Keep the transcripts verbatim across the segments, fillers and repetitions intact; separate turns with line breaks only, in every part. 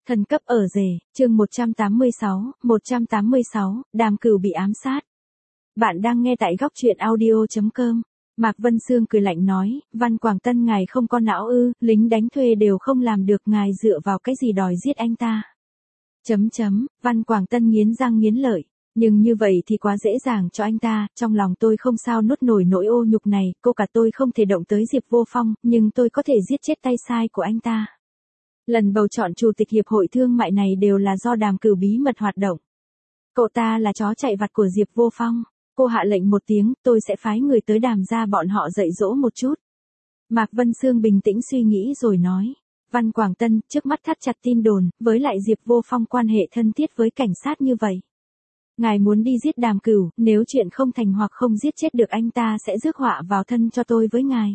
Thần cấp ở rể, chương một trăm tám mươi sáu, một trăm tám mươi sáu, Đàm Cửu bị ám sát. Bạn đang nghe tại góc truyện audio chấm com. Mạc Vân Sương cười lạnh nói, Văn Quảng Tân ngài không có não ư, lính đánh thuê đều không làm được, ngài dựa vào cái gì đòi giết anh ta. Chấm chấm, Văn Quảng Tân nghiến răng nghiến lợi. Nhưng như vậy thì quá dễ dàng cho anh ta, trong lòng tôi không sao nuốt nổi nỗi ô nhục này, cô cả tôi không thể động tới Diệp Vô Phong, nhưng tôi có thể giết chết tay sai của anh ta. Lần bầu chọn chủ tịch hiệp hội thương mại này đều là do Đàm Cửu bí mật hoạt động. Cậu ta là chó chạy vặt của Diệp Vô Phong. Cô hạ lệnh một tiếng, tôi sẽ phái người tới Đàm gia bọn họ dạy dỗ một chút. Mạc Vân Sương bình tĩnh suy nghĩ rồi nói. Văn Quảng Tân, trước mắt thắt chặt tin đồn, với lại Diệp Vô Phong quan hệ thân thiết với cảnh sát như vậy. Ngài muốn đi giết Đàm Cửu, nếu chuyện không thành hoặc không giết chết được anh ta sẽ rước họa vào thân cho tôi với ngài.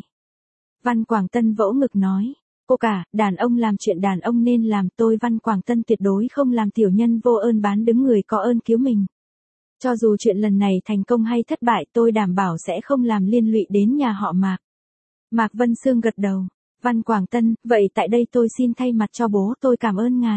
Văn Quảng Tân vỗ ngực nói. Cô cả, đàn ông làm chuyện đàn ông nên làm, tôi Văn Quảng Tân tuyệt đối không làm tiểu nhân vô ơn bán đứng người có ơn cứu mình. Cho dù chuyện lần này thành công hay thất bại tôi đảm bảo sẽ không làm liên lụy đến nhà họ Mạc. Mạc Vân Sương gật đầu. Văn Quảng Tân, vậy tại đây tôi xin thay mặt cho bố tôi cảm ơn ngài.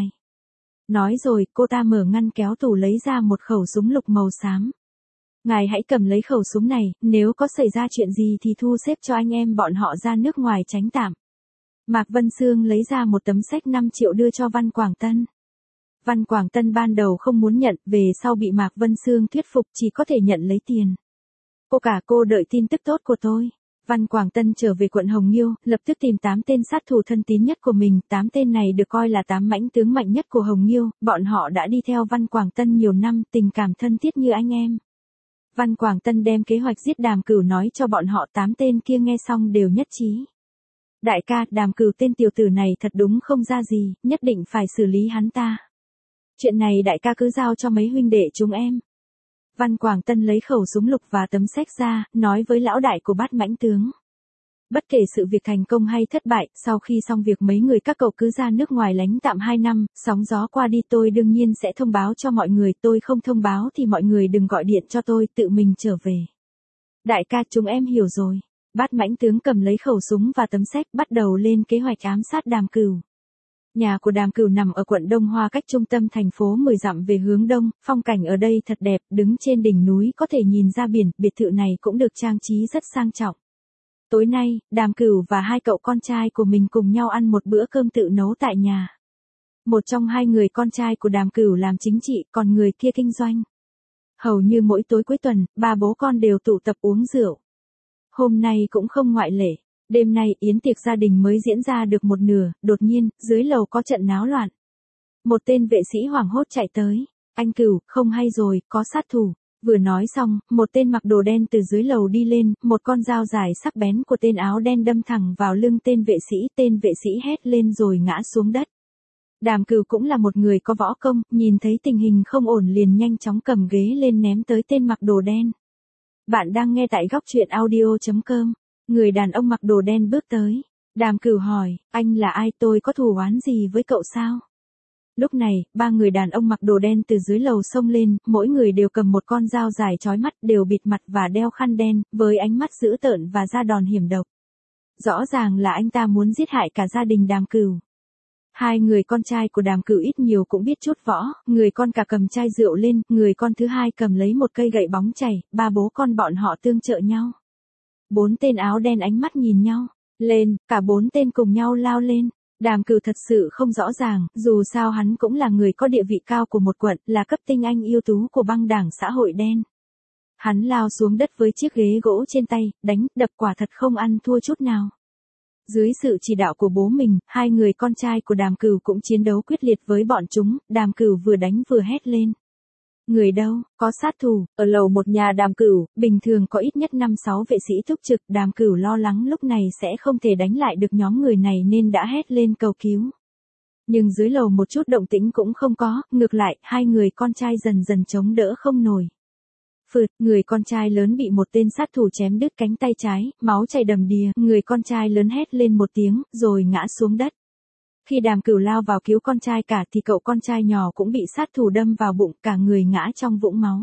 Nói rồi, cô ta mở ngăn kéo tủ lấy ra một khẩu súng lục màu xám. Ngài hãy cầm lấy khẩu súng này, nếu có xảy ra chuyện gì thì thu xếp cho anh em bọn họ ra nước ngoài tránh tạm. Mạc Vân Sương lấy ra một tấm séc năm triệu đưa cho Văn Quảng Tân. Văn Quảng Tân ban đầu không muốn nhận, về sau bị Mạc Vân Sương thuyết phục chỉ có thể nhận lấy tiền. Cô cả cô đợi tin tức tốt của tôi. Văn Quảng Tân trở về quận Hồng Nghiêu, lập tức tìm tám tên sát thủ thân tín nhất của mình, tám tên này được coi là tám mãnh tướng mạnh nhất của Hồng Nghiêu, bọn họ đã đi theo Văn Quảng Tân nhiều năm, tình cảm thân thiết như anh em. Văn Quảng Tân đem kế hoạch giết Đàm Cửu nói cho bọn họ, tám tên kia nghe xong đều nhất trí. Đại ca, Đàm Cửu tên tiểu tử này thật đúng không ra gì, nhất định phải xử lý hắn ta. Chuyện này đại ca cứ giao cho mấy huynh đệ chúng em. Văn Quảng Tân lấy khẩu súng lục và tấm séc ra, nói với lão đại của Bát Mãnh tướng. Bất kể sự việc thành công hay thất bại, sau khi xong việc mấy người các cậu cứ ra nước ngoài lánh tạm hai năm, sóng gió qua đi tôi đương nhiên sẽ thông báo cho mọi người, tôi không thông báo thì mọi người đừng gọi điện cho tôi, tự mình trở về. Đại ca, chúng em hiểu rồi. Bát Mãnh tướng cầm lấy khẩu súng và tấm séc bắt đầu lên kế hoạch ám sát Đàm Cửu. Nhà của Đàm Cửu nằm ở quận Đông Hoa cách trung tâm thành phố mười dặm về hướng đông, phong cảnh ở đây thật đẹp, đứng trên đỉnh núi có thể nhìn ra biển, biệt thự này cũng được trang trí rất sang trọng. Tối nay, Đàm Cửu và hai cậu con trai của mình cùng nhau ăn một bữa cơm tự nấu tại nhà. Một trong hai người con trai của Đàm Cửu làm chính trị, còn người kia kinh doanh. Hầu như mỗi tối cuối tuần, ba bố con đều tụ tập uống rượu. Hôm nay cũng không ngoại lệ. Đêm nay yến tiệc gia đình mới diễn ra được một nửa, đột nhiên, dưới lầu có trận náo loạn. Một tên vệ sĩ hoảng hốt chạy tới. Anh Cửu, không hay rồi, có sát thủ. Vừa nói xong, một tên mặc đồ đen từ dưới lầu đi lên, một con dao dài sắc bén của tên áo đen đâm thẳng vào lưng tên vệ sĩ, tên vệ sĩ hét lên rồi ngã xuống đất. Đàm Cửu cũng là một người có võ công, nhìn thấy tình hình không ổn liền nhanh chóng cầm ghế lên ném tới tên mặc đồ đen. Bạn đang nghe tại góc truyện audio chấm com. Người đàn ông mặc đồ đen bước tới. Đàm Cửu hỏi, anh là ai, tôi có thù oán gì với cậu sao? Lúc này, ba người đàn ông mặc đồ đen từ dưới lầu xông lên, mỗi người đều cầm một con dao dài chói mắt, đều bịt mặt và đeo khăn đen, với ánh mắt dữ tợn và ra đòn hiểm độc. Rõ ràng là anh ta muốn giết hại cả gia đình Đàm Cửu. Hai người con trai của Đàm Cửu ít nhiều cũng biết chút võ, người con cả cầm chai rượu lên, người con thứ hai cầm lấy một cây gậy bóng chảy, ba bố con bọn họ tương trợ nhau. Bốn tên áo đen ánh mắt nhìn nhau, lên, cả bốn tên cùng nhau lao lên. Đàm Cửu thật sự không rõ ràng, dù sao hắn cũng là người có địa vị cao của một quận, là cấp tinh anh ưu tú của băng đảng xã hội đen. Hắn lao xuống đất với chiếc ghế gỗ trên tay, đánh, đập quả thật không ăn thua chút nào. Dưới sự chỉ đạo của bố mình, hai người con trai của Đàm Cửu cũng chiến đấu quyết liệt với bọn chúng, Đàm Cửu vừa đánh vừa hét lên. Người đâu, có sát thủ, ở lầu một nhà Đàm Cửu, bình thường có ít nhất năm sáu vệ sĩ túc trực, Đàm Cửu lo lắng lúc này sẽ không thể đánh lại được nhóm người này nên đã hét lên cầu cứu. Nhưng dưới lầu một chút động tĩnh cũng không có, ngược lại, hai người con trai dần dần chống đỡ không nổi. Phượt, người con trai lớn bị một tên sát thủ chém đứt cánh tay trái, máu chảy đầm đìa, người con trai lớn hét lên một tiếng, rồi ngã xuống đất. Khi Đàm Cửu lao vào cứu con trai cả thì cậu con trai nhỏ cũng bị sát thủ đâm vào bụng, cả người ngã trong vũng máu.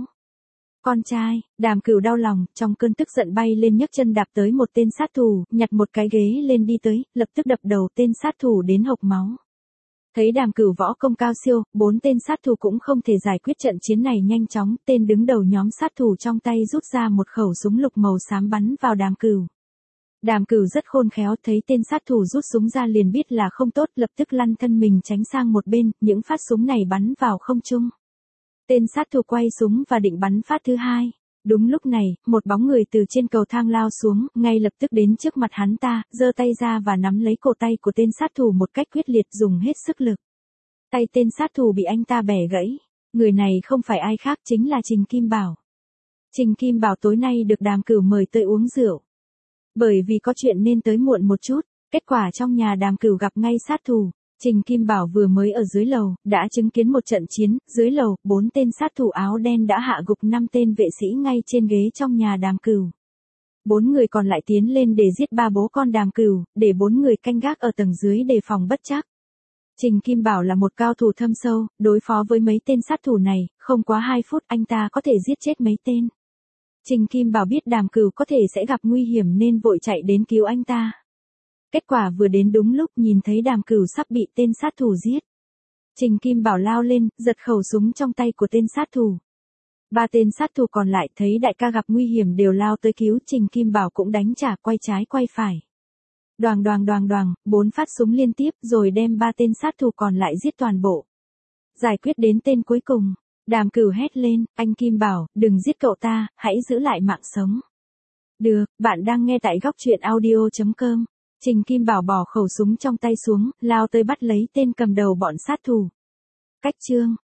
Con trai, Đàm Cửu đau lòng, trong cơn tức giận bay lên nhấc chân đạp tới một tên sát thủ, nhặt một cái ghế lên đi tới, lập tức đập đầu tên sát thủ đến hộc máu. Thấy Đàm Cửu võ công cao siêu, bốn tên sát thủ cũng không thể giải quyết trận chiến này nhanh chóng, tên đứng đầu nhóm sát thủ trong tay rút ra một khẩu súng lục màu xám bắn vào Đàm Cửu. Đàm Cửu rất khôn khéo, thấy tên sát thủ rút súng ra liền biết là không tốt, lập tức lăn thân mình tránh sang một bên, những phát súng này bắn vào không trung. Tên sát thủ quay súng và định bắn phát thứ hai. Đúng lúc này, một bóng người từ trên cầu thang lao xuống, ngay lập tức đến trước mặt hắn ta, giơ tay ra và nắm lấy cổ tay của tên sát thủ một cách quyết liệt, dùng hết sức lực. Tay tên sát thủ bị anh ta bẻ gãy. Người này không phải ai khác, chính là Trình Kim Bảo. Trình Kim Bảo tối nay được Đàm Cửu mời tới uống rượu. Bởi vì có chuyện nên tới muộn một chút, kết quả trong nhà Đàm Cửu gặp ngay sát thủ. Trình Kim Bảo vừa mới ở dưới lầu, đã chứng kiến một trận chiến, dưới lầu, bốn tên sát thủ áo đen đã hạ gục năm tên vệ sĩ ngay trên ghế trong nhà Đàm Cửu. Bốn người còn lại tiến lên để giết ba bố con Đàm Cửu, để bốn người canh gác ở tầng dưới đề phòng bất trắc. Trình Kim Bảo là một cao thủ thâm sâu, đối phó với mấy tên sát thủ này, không quá hai phút anh ta có thể giết chết mấy tên. Trình Kim Bảo biết Đàm Cửu có thể sẽ gặp nguy hiểm nên vội chạy đến cứu anh ta. Kết quả vừa đến đúng lúc nhìn thấy Đàm Cửu sắp bị tên sát thủ giết. Trình Kim Bảo lao lên, giật khẩu súng trong tay của tên sát thủ. Ba tên sát thủ còn lại thấy đại ca gặp nguy hiểm đều lao tới cứu, Trình Kim Bảo cũng đánh trả, quay trái quay phải. Đoàng đoàng đoàng đoàng, bốn phát súng liên tiếp rồi đem ba tên sát thủ còn lại giết toàn bộ. Giải quyết đến tên cuối cùng, Đàm Cửu hét lên, anh Kim Bảo, đừng giết cậu ta, hãy giữ lại mạng sống. Được, bạn đang nghe tại góc truyện audio chấm com. Trình Kim Bảo bỏ khẩu súng trong tay xuống, lao tới bắt lấy tên cầm đầu bọn sát thủ. Cách chương